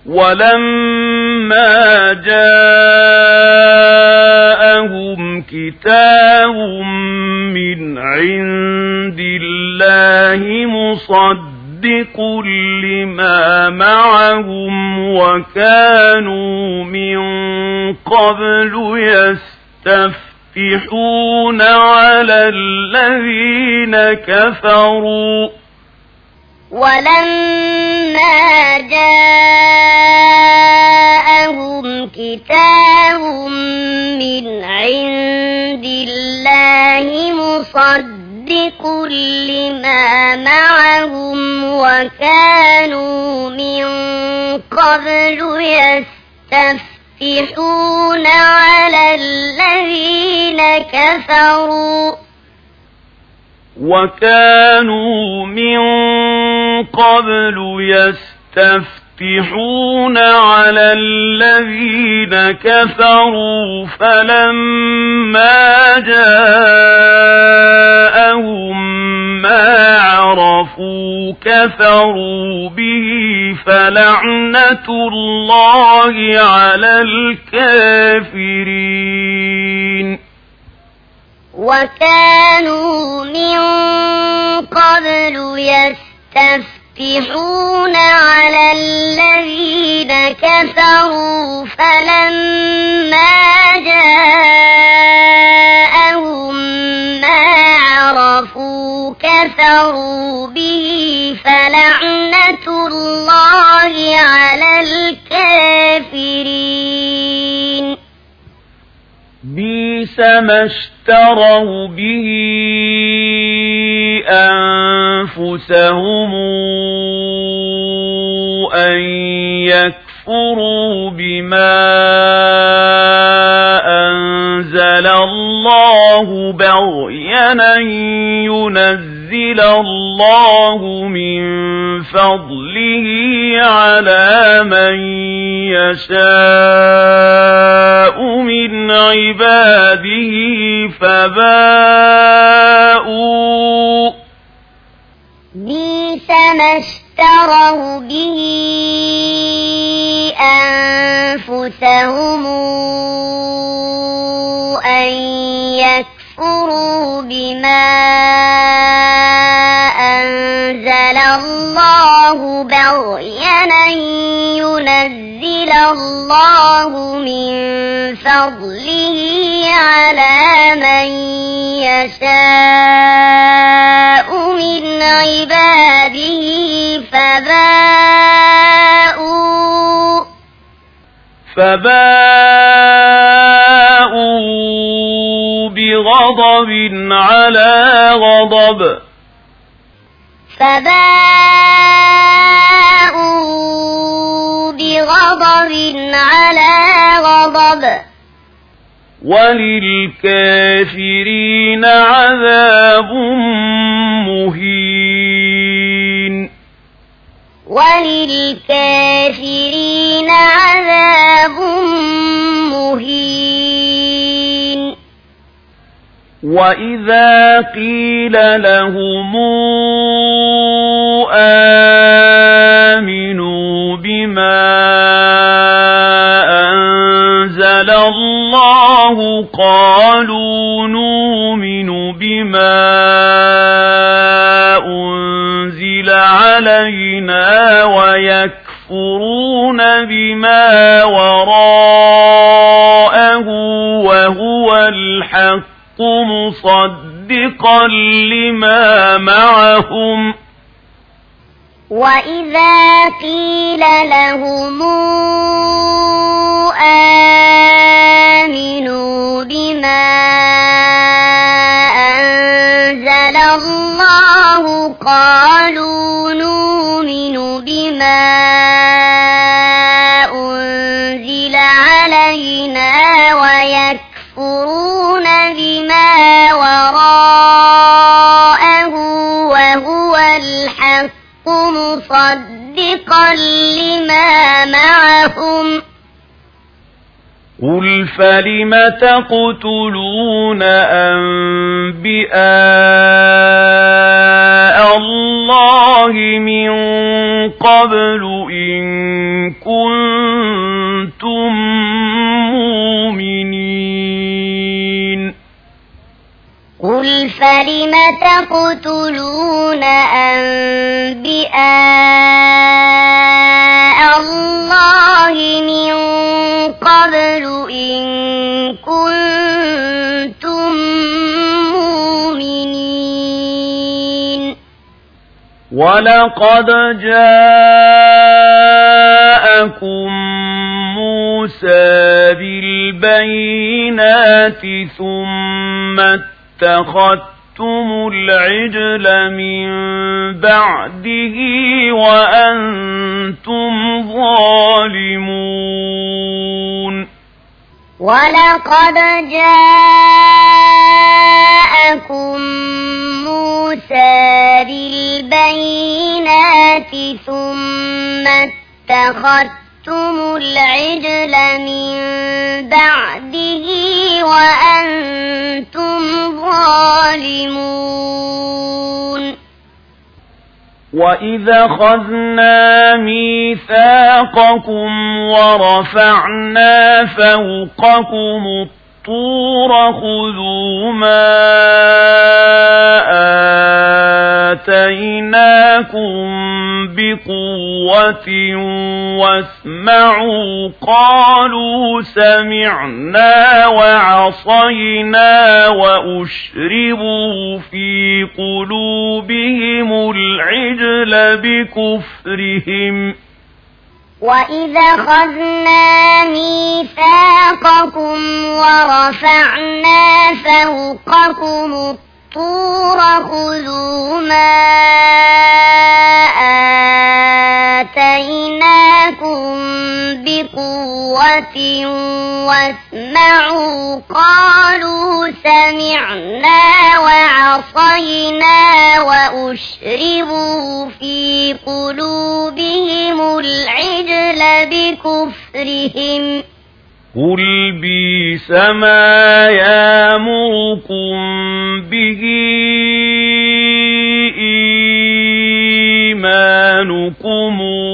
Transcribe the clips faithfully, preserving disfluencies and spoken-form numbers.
ولما جاءهم كتاب من عند الله مصدق لما معهم وكانوا من قبل يستفتحون على الذين كفروا ولما جاءهم كتاب من عند الله مصدق لما معهم وكانوا من قبل يستفتحون على الذين كفروا وكانوا من قبل يستفتحون على الذين كفروا فلما جاءهم ما عرفوا كفروا به فلعنة الله على الكافرين وكانوا من قبل يستفتحون على الذين كفروا فلما جاءهم ما عرفوا كفروا به فلعنة الله على الكافرين بئس ما اشتروا به أنفسهم أن يكفروا بما أنزل الله بغيا أن ينزل الله من فضله على من يشاء من عباده فباءوا بئس ما اشتروا به أنفسهم أن يكفروا بما أنزل الله بغيا أن ينزل الله من فضله على من يشاء من عباده فباءوا فباءوا بغضب على غضب فباءوا بغضب على غضب وللكافرين عذاب مهين وللكافرين عذاب مهين وإذا قيل لهم آمنوا بما أنزل الله قالوا نؤمن بما أنزل علينا ويكفرون بما وراءه وهو الحق مصدقا لما معهم وإذا قيل لهم آمنوا بما أنزل الله قالوا نؤمن بما أنزل علينا ويكفرون بما وراءه وهو الحق مصدقا لما معهم قل فلم تقتلون أنبياء الله من قبل إن كنتم مؤمنين قل فلم تقتلون أنبياء الله من قبل إن كنتم مؤمنين ولقد جاءكم موسى بالبينات ثم اتخذتم العجل من بعده وأنتم ظالمون ولقد جاءكم موسى بالبينات ثم اتخذتم العجل من بعده وأنتم ظالمون وَإِذَا أَخَذْنَا مِيثَاقَكُمْ وَرَفَعْنَا فَوْقَكُمُ الطُّورَ خُذُوا مَا آتَيْنَاكُمْ بِقُوَّةٍ وَاسْمَعُوا قَالُوا سَمِعْنَا وَعَصَيْنَا وَأُشْرِبُوا فِي قُلُوبِهِمُ الْعِجْلَ بِكُفْرِهِمْ وَإِذَا أَخَذْنَا مِيثَاقَكُمْ وَرَفَعْنَا فَوْقَكُمُ الطُّورَ خُذُوا مَا آتَيْنَاكُمْ بِقُوَّةٍ وَاسْمَعُوا قَالُوا سَمِعْنَا وَعَصَيْنَا وَأُشْرِبُوا فِي قُلُوبِهِمُ الْعِجْلَ بِكُفْرِهِمْ قُلْ بِئْسَ مَا يَأْمُرُكُم بِهِ إِيمَانُكُمْ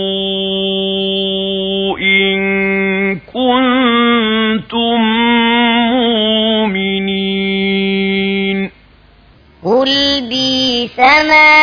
إِن كُنتُم مُّؤْمِنِينَ قُلْ بِئْسَ مَا